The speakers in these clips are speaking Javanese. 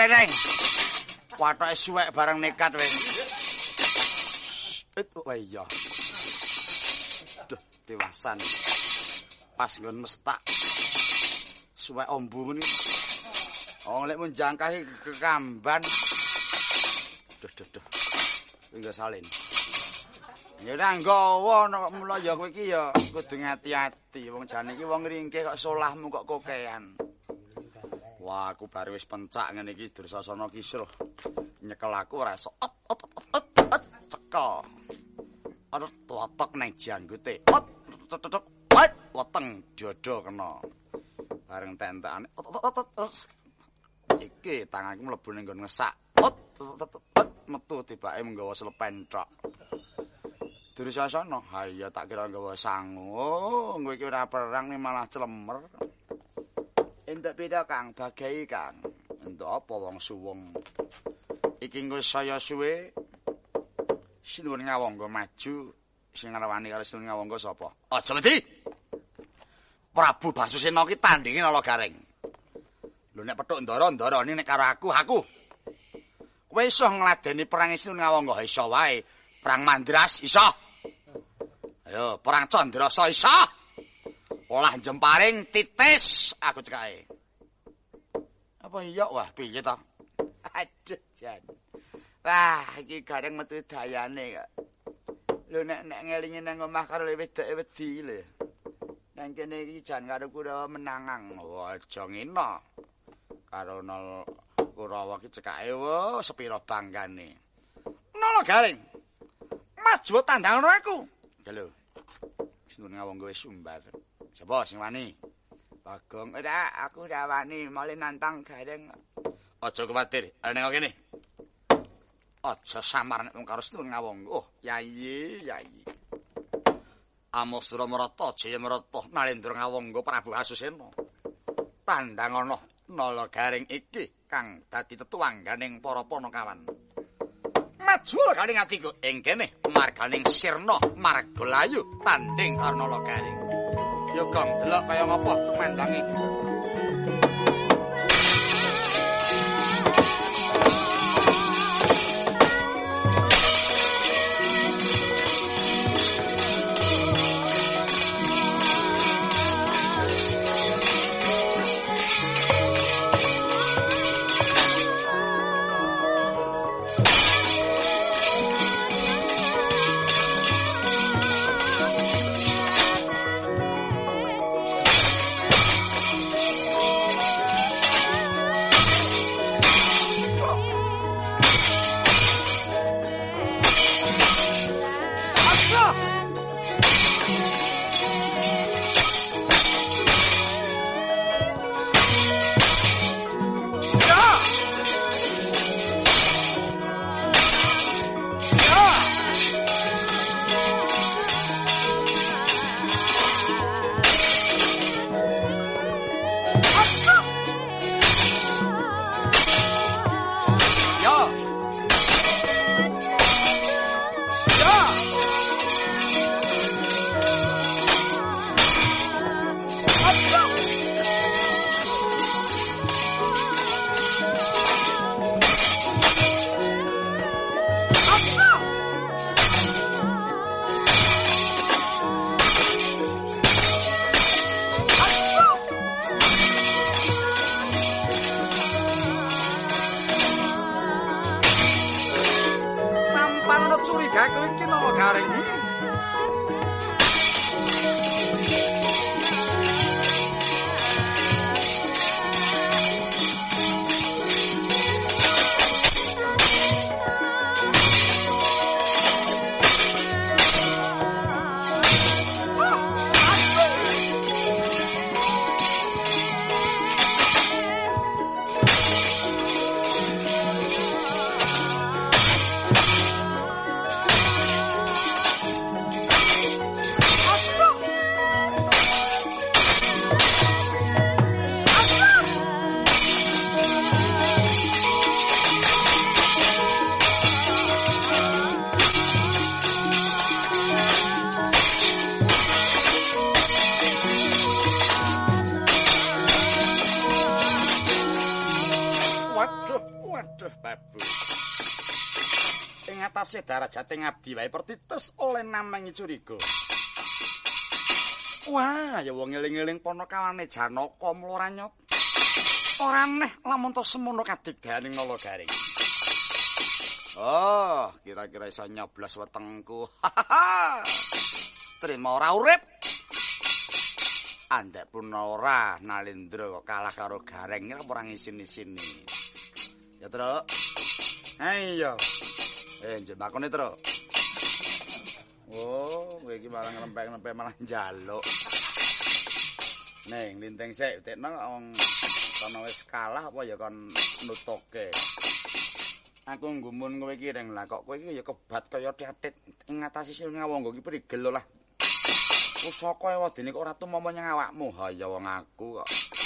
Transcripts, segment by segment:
Reneng. Wathoke suwek bareng nekat wis. Oh iya. Duh, dewasan. Pas nggon mestak. Suwek ombu ngene. Wong lek mun jangkahi kekamban. Duh. Enggak salin. Ya ora nggawa nek mula ya kowe iki ya kudu ngati-ati. Wong jane iki wong ringkih kok solahmu kok kokean. Wah, aku baru wis pencak ngene iki Dursasana Kisruh. Nyekel aku ora iso. Cekel. Ana totok nang janggute. Weteng dodo kena. Bareng tentekane. Iki tanganku mlebu ning nggon ngesak. Metu tibake nggawa selepen tok. Dursasana, ha iya tak kira nggawa sangu. Oh, kowe iki ora perang nih malah clemer. Entuk beda Kang, bagai Kang. Entuk apa wong suwung. Iki nggo saya suwe. Sinuwun Ngawangga maju, sing ngrawani karo Sinuwun Ngawangga sapa? Aja wedi. Prabu Basusena ki tandhinge Nalagaring. Lho nek petuk ndara-ndarane nek karo aku. Kowe iso ngladeni perang Sinuwun Ngawangga iso wae. Perang Mandras iso. Ayo, perang Candrasa iso. Olah jemparing titis aku cekake. Apa iya wah piye to? Aduh jan. Wah, iki gareng metu dayane kok. Lho nek ngelingi nang omah karo wedok wedi lho. Nang kene iki jan karo Kurawa menangang. Wah, aja ngina. Karo Kurawa ki cekake wo sepira banggane. Nalagaring. Maju tandang aku. Lho. Sinuwun Ngawangga wis sumbar. Sapa sing wani? Bagong. Ora, aku ora wani, male nantang gareng. Aja kuwatir, ana ning kene. Aja samar nek wong karo Sinuwun Ngawangga. Oh, yayi. Amasura Marata, Jaya Marata, Nalendra Ngawangga, Prabu Asusena. Tandang ana Nalagaring iki kang dadi tetuangganing para Panakawan. Maju kaling atiku ing kene marganing sirna margalayu tanding karo Nalagaring. Ya Gong, delok kaya ngapa kemandange. babu. Ing atase darajate ngabdi wae pertites oleh namengi curiga. Wah, ya wong eling-eling Panakawane Janaka mula ranyot. Ora aneh lamun to semono kadigdaning Nalagaring. Oh, kira-kira iso nyoblos wetengku. Trima ora urip. Andek pun ora Nalendra kok kalah karo Gareng ora ngisin-isini. Ya, Truk. Ayo. Jembakone, Truk. Oh, kowe iki malah nglempek-lempek malah njaluk. Ning linteng sik, tekno wong kono wis kalah apa ya kon nutuke. Aku nggumun kowe iki reng lah kok kowe iki ya kebat kaya tetet ing ngatasi sil ngawangga iki prigel lah. Pusaka ewadene kok ora tumama nyang awakmu. Ha ya wong aku kok.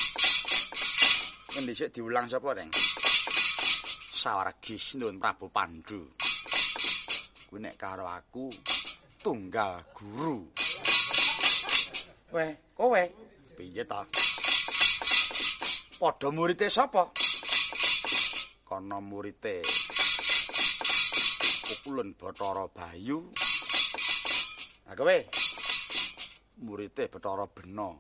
Endi sik diulang sapa reng? Sawargi Sinun Prabu Pandhu. Kuwi nek karo aku tunggal guru. Weh, kowe piye ta? Padha murite sapa? Kana murite Kukulun Bathara Bayu. Lah kowe murite Bathara Bena.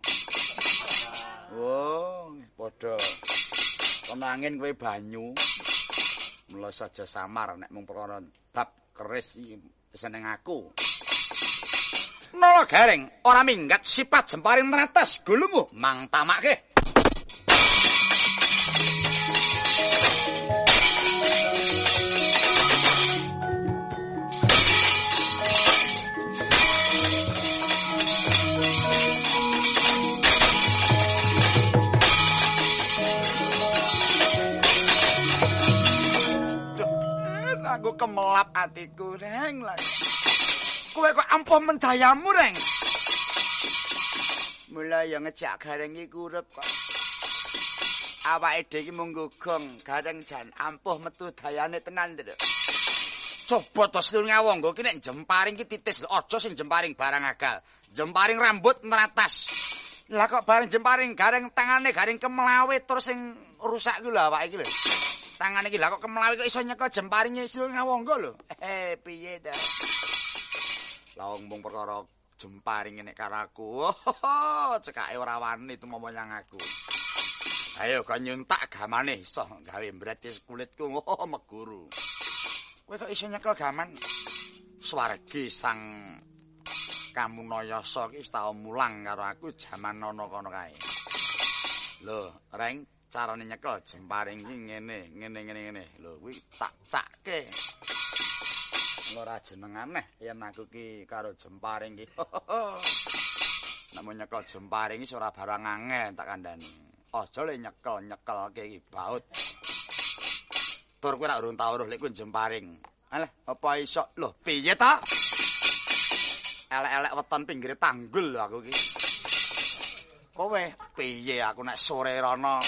Oh, padha kenangin kowe banyu. Mula saja samar nek mung perkara bab keris iki seneng aku. Nalagaring ora minggat sipat jemparing neratas gulumu mang tamake. Aku kemelap atiku reng lah. Kowe kok ampuh mendayamu reng. Mulai ya ngejak Gareng iki urip kok. Awake dhewe iki mung gugong, Gareng jan ampuh metu dayane tenan lho. Coba to Sinun Ngawangga iki nek jemparing iki titis lho, aja sing jemparing barang agal. Jemparing rambut neratas. Lah kok bareng jemparing Gareng tangane Gareng kemlawe terus sing rusak ku lho awake iki lho. Tangane iki lah kok kemlawe kok iso nyekel jemparinge Sinun Ngawangga lho. Piye ta? Lah wong perkara jemparing nek karo aku. Cekake ora wani tumama nyang aku. Ayo kok nyuntak gamane iso gawe mbratis kulitku meguru. Kowe kok iso nyekel gaman? Swargi Sang Kamunayasa iki wis tau mulang karo aku jaman ana kono kae. Lho, Reng, carane nyekel jemparing iki ngene. Lho, kuwi tak cakke. Ora jeneng aneh yen aku ki karo jemparing ki. Nek nyekel jemparing iki ora barang angel tak kandhani. Aja le nyekel-nyekelke iki baut. Tur kowe ora urung tau weruh lek kuwi jemparing. Alah, apa iso? Lho, piye ta? Elek-elek weton pinggir tanggul lho aku ki. Kowe piye aku nek sore rono?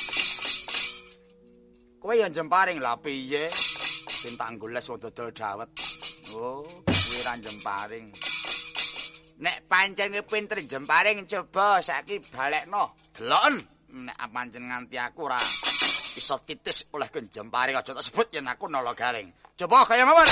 Kowe ya jemparing lah piye? Sing tak goles wong dodol dawet. Oh, kuwi ra jemparing. Nek pancen kowe pinter jemparing coba saiki balekno. Deloken nek pancen nganti aku ora iso titis oleh jemparing aja tak sebut yen aku Nalagaring. Coba kaya ngopo?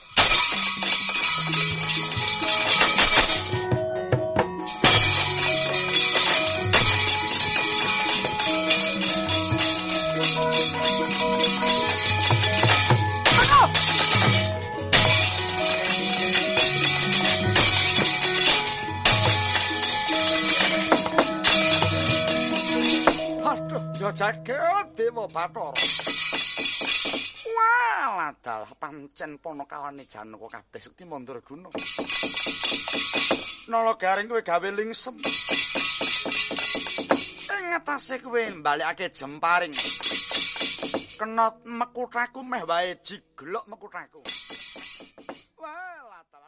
Jagat Dewa Bathara. Walah dalah pancen Panakawane Janaka kabeh sekti mandraguna. Nalagaring kowe gawe lingsem. Ing atase kowe mbalekake jemparing. Kena mekuthaku meh wae jiglok mekuthaku. Walah dalah